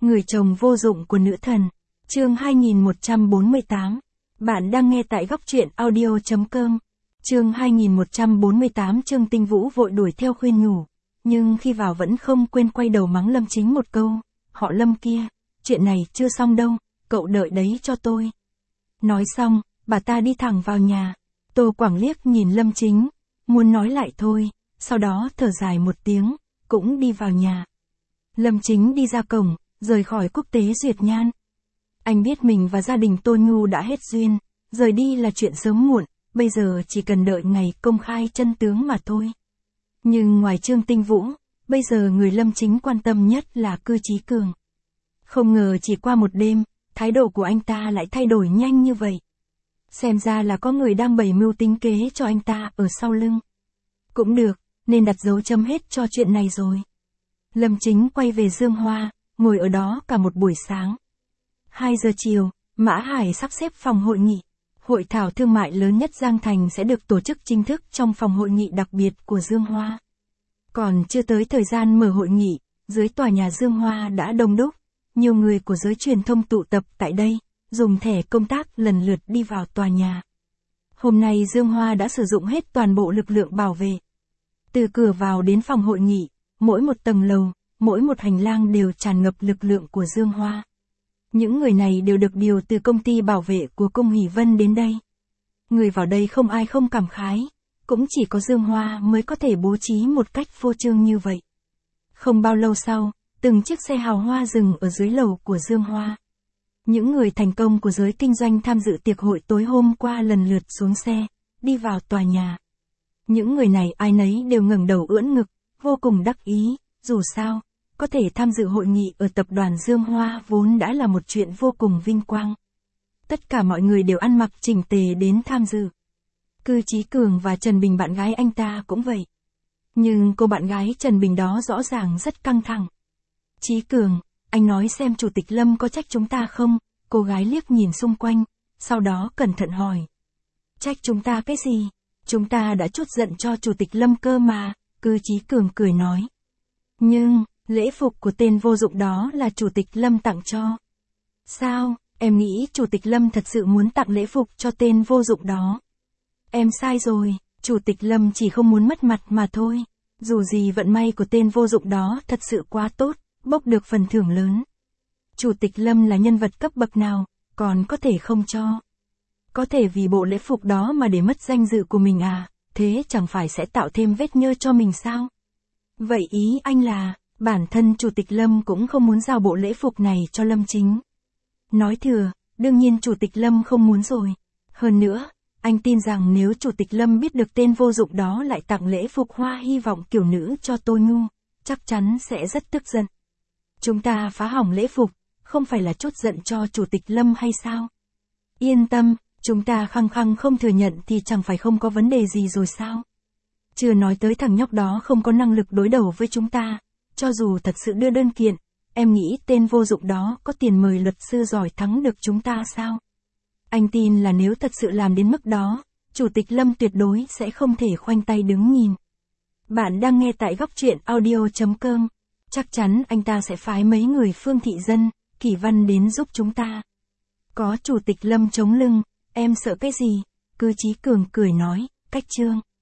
Người chồng vô dụng của nữ thần. Chương 2148. Bạn đang nghe tại góc truyện audio.com. Chương 2148. Trương Tinh Vũ vội đuổi theo khuyên nhủ, nhưng khi vào vẫn không quên quay đầu mắng Lâm Chính một câu, họ Lâm kia, chuyện này chưa xong đâu, cậu đợi đấy cho tôi. Nói xong, bà ta đi thẳng vào nhà. Tô Quảng liếc nhìn Lâm Chính, muốn nói lại thôi, sau đó thở dài một tiếng, cũng đi vào nhà. Lâm Chính đi ra cổng, rời khỏi quốc tế duyệt nhan. Anh biết mình và gia đình Tô Nhu đã hết duyên, rời đi là chuyện sớm muộn, bây giờ chỉ cần đợi ngày công khai chân tướng mà thôi. Nhưng ngoài Trương Tinh Vũ, bây giờ người Lâm Chính quan tâm nhất là Cư Chí Cường. Không ngờ chỉ qua một đêm, thái độ của anh ta lại thay đổi nhanh như vậy. Xem ra là có người đang bày mưu tính kế cho anh ta ở sau lưng. Cũng được, nên đặt dấu chấm hết cho chuyện này rồi. Lâm Chính quay về Dương Hoa, ngồi ở đó cả một buổi sáng. 2 giờ chiều, Mã Hải sắp xếp phòng hội nghị. Hội thảo thương mại lớn nhất Giang Thành sẽ được tổ chức chính thức trong phòng hội nghị đặc biệt của Dương Hoa. Còn chưa tới thời gian mở hội nghị, dưới tòa nhà Dương Hoa đã đông đúc. Nhiều người của giới truyền thông tụ tập tại đây, dùng thẻ công tác lần lượt đi vào tòa nhà. Hôm nay Dương Hoa đã sử dụng hết toàn bộ lực lượng bảo vệ. Từ cửa vào đến phòng hội nghị, mỗi một tầng lầu, mỗi một hành lang đều tràn ngập lực lượng của Dương Hoa. Những người này đều được điều từ công ty bảo vệ của Cung Hỷ Vân đến đây. Người vào đây không ai không cảm khái, cũng chỉ có Dương Hoa mới có thể bố trí một cách phô trương như vậy. Không bao lâu sau, từng chiếc xe hào hoa dừng ở dưới lầu của Dương Hoa. Những người thành công của giới kinh doanh tham dự tiệc hội tối hôm qua lần lượt xuống xe, đi vào tòa nhà. Những người này ai nấy đều ngẩng đầu ưỡn ngực, vô cùng đắc ý, dù sao, có thể tham dự hội nghị ở tập đoàn Dương Hoa vốn đã là một chuyện vô cùng vinh quang. Tất cả mọi người đều ăn mặc chỉnh tề đến tham dự. Cư Chí Cường và Trần Bình bạn gái anh ta cũng vậy. Nhưng cô bạn gái Trần Bình đó rõ ràng rất căng thẳng. Chí Cường, anh nói xem Chủ tịch Lâm có trách chúng ta không? Cô gái liếc nhìn xung quanh, sau đó cẩn thận hỏi. Trách chúng ta cái gì? Chúng ta đã trút giận cho Chủ tịch Lâm cơ mà, Cư Chí Cường cười nói. Nhưng, lễ phục của tên vô dụng đó là Chủ tịch Lâm tặng cho. Sao, em nghĩ Chủ tịch Lâm thật sự muốn tặng lễ phục cho tên vô dụng đó? Em sai rồi, Chủ tịch Lâm chỉ không muốn mất mặt mà thôi. Dù gì vận may của tên vô dụng đó thật sự quá tốt, bốc được phần thưởng lớn. Chủ tịch Lâm là nhân vật cấp bậc nào, còn có thể không cho. Có thể vì bộ lễ phục đó mà để mất danh dự của mình à, thế chẳng phải sẽ tạo thêm vết nhơ cho mình sao? Vậy ý anh là, bản thân Chủ tịch Lâm cũng không muốn giao bộ lễ phục này cho Lâm Chính. Nói thừa, đương nhiên Chủ tịch Lâm không muốn rồi. Hơn nữa, anh tin rằng nếu Chủ tịch Lâm biết được tên vô dụng đó lại tặng lễ phục hoa hy vọng kiểu nữ cho Tô Nhu, chắc chắn sẽ rất tức giận. Chúng ta phá hỏng lễ phục, không phải là trút giận cho Chủ tịch Lâm hay sao? Yên tâm, chúng ta khăng khăng không thừa nhận thì chẳng phải không có vấn đề gì rồi sao? Chưa nói tới thằng nhóc đó không có năng lực đối đầu với chúng ta, cho dù thật sự đưa đơn kiện, em nghĩ tên vô dụng đó có tiền mời luật sư giỏi thắng được chúng ta sao? Anh tin là nếu thật sự làm đến mức đó, Chủ tịch Lâm tuyệt đối sẽ không thể khoanh tay đứng nhìn. Bạn đang nghe tại góc truyện audio.com. Chắc chắn anh ta sẽ phái mấy người Phương Thị Dân, Kỳ Văn đến giúp chúng ta. Có Chủ tịch Lâm chống lưng, em sợ cái gì? Cư Chí Cường cười nói, cách trương.